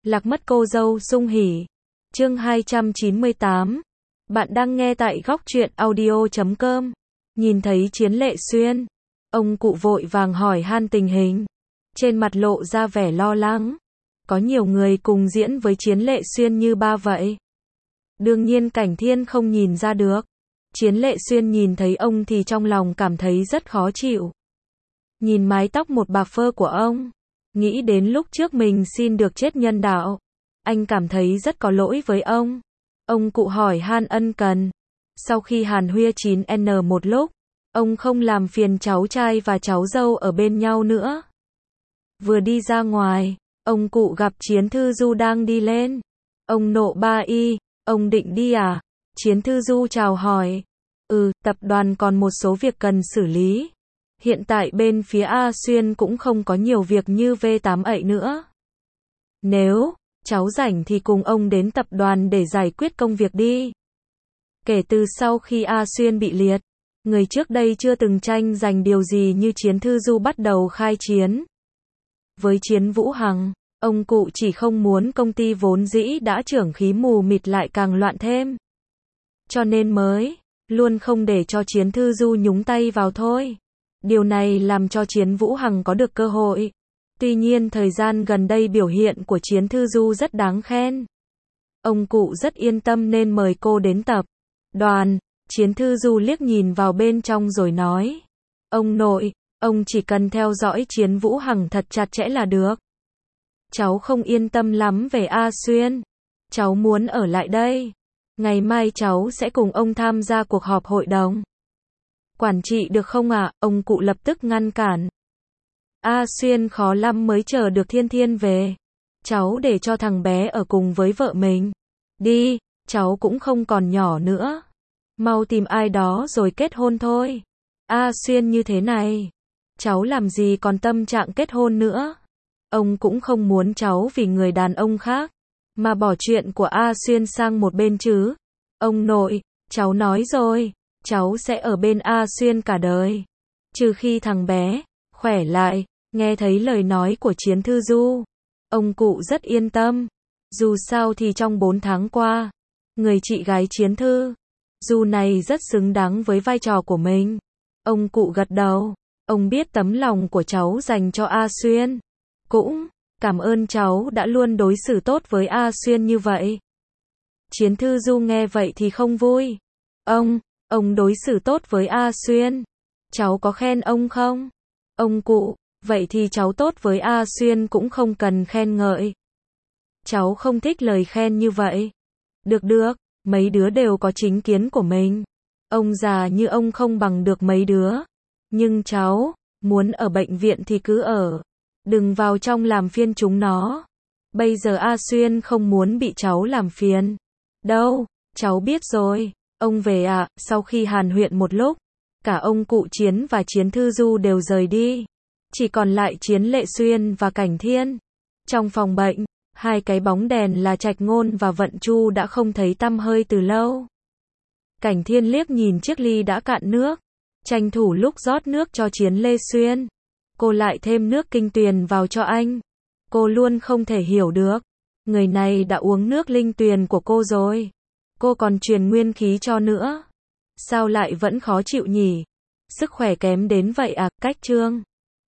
Lạc mất cô dâu sung hỉ. Chương 298. Bạn đang nghe tại góc truyện audio.com. Nhìn thấy Chiến Lệ Xuyên, ông cụ vội vàng hỏi han tình hình, trên mặt lộ ra vẻ lo lắng. Có nhiều người cùng diễn với Chiến Lệ Xuyên như ba vậy. Đương nhiên Cảnh Thiên không nhìn ra được. Chiến Lệ Xuyên nhìn thấy ông thì trong lòng cảm thấy rất khó chịu. Nhìn mái tóc một bạc phơ của ông, nghĩ đến lúc trước mình xin được chết nhân đạo, anh cảm thấy rất có lỗi với ông. Ông cụ hỏi han ân cần. Sau khi hàn huyên 9N một lúc, ông không làm phiền cháu trai và cháu dâu ở bên nhau nữa. Vừa đi ra ngoài, ông cụ gặp Chiến Thư Du đang đi lên. Ông nộ ba y, ông định đi à? Chiến Thư Du chào hỏi. Tập đoàn còn một số việc cần xử lý. Hiện tại bên phía A Xuyên cũng không có nhiều việc như V8 ậy nữa. Nếu cháu rảnh thì cùng ông đến tập đoàn để giải quyết công việc đi. Kể từ sau khi A Xuyên bị liệt, người trước đây chưa từng tranh giành điều gì như Chiến Thư Du bắt đầu khai chiến. Với Chiến Vũ Hằng, ông cụ chỉ không muốn công ty vốn dĩ đã trưởng khí mù mịt lại càng loạn thêm. Cho nên mới luôn không để cho Chiến Thư Du nhúng tay vào thôi. Điều này làm cho Chiến Vũ Hằng có được cơ hội. Tuy nhiên thời gian gần đây biểu hiện của Chiến Thư Du rất đáng khen. Ông cụ rất yên tâm nên mời cô đến tập đoàn. Chiến Thư Du liếc nhìn vào bên trong rồi nói. Ông nội, ông chỉ cần theo dõi Chiến Vũ Hằng thật chặt chẽ là được. Cháu không yên tâm lắm về A Xuyên. Cháu muốn ở lại đây. Ngày mai cháu sẽ cùng ông tham gia cuộc họp hội đồng quản trị được không ạ? Ông cụ lập tức ngăn cản. A Xuyên khó lắm mới chờ được Thiên Thiên về. Cháu để cho thằng bé ở cùng với vợ mình. Đi, cháu cũng không còn nhỏ nữa. Mau tìm ai đó rồi kết hôn thôi. A Xuyên như thế này, cháu làm gì còn tâm trạng kết hôn nữa. Ông cũng không muốn cháu vì người đàn ông khác mà bỏ chuyện của A Xuyên sang một bên chứ. Ông nội, cháu nói rồi, cháu sẽ ở bên A Xuyên cả đời. Trừ khi thằng bé khỏe lại. Nghe thấy lời nói của Chiến Thư Du, ông cụ rất yên tâm. Dù sao thì trong 4 tháng qua, người chị gái Chiến Thư Du này rất xứng đáng với vai trò của mình. Ông cụ gật đầu. Ông biết tấm lòng của cháu dành cho A Xuyên. Cũng cảm ơn cháu đã luôn đối xử tốt với A Xuyên như vậy. Chiến Thư Du nghe vậy thì không vui. Ông đối xử tốt với A Xuyên. Cháu có khen ông không? Ông cụ, vậy thì cháu tốt với A Xuyên cũng không cần khen ngợi. Cháu không thích lời khen như vậy. Được, mấy đứa đều có chính kiến của mình. Ông già như ông không bằng được mấy đứa. Nhưng cháu, muốn ở bệnh viện thì cứ ở. Đừng vào trong làm phiền chúng nó. Bây giờ A Xuyên không muốn bị cháu làm phiền. Đâu, cháu biết rồi. Ông về ạ. Sau khi hàn huyên một lúc, cả ông cụ Chiến và Chiến Thư Du đều rời đi. Chỉ còn lại Chiến Lệ Xuyên và Cảnh Thiên. Trong phòng bệnh, hai cái bóng đèn là Trạch Ngôn và Vận Chu đã không thấy tăm hơi từ lâu. Cảnh Thiên liếc nhìn chiếc ly đã cạn nước, tranh thủ lúc rót nước cho Chiến Lệ Xuyên. Cô lại thêm nước Kinh Tuyền vào cho anh. Cô luôn không thể hiểu được. Người này đã uống nước linh tuyền của cô rồi. Cô còn truyền nguyên khí cho nữa. Sao lại vẫn khó chịu nhỉ? Sức khỏe kém đến vậy à? Cách Trương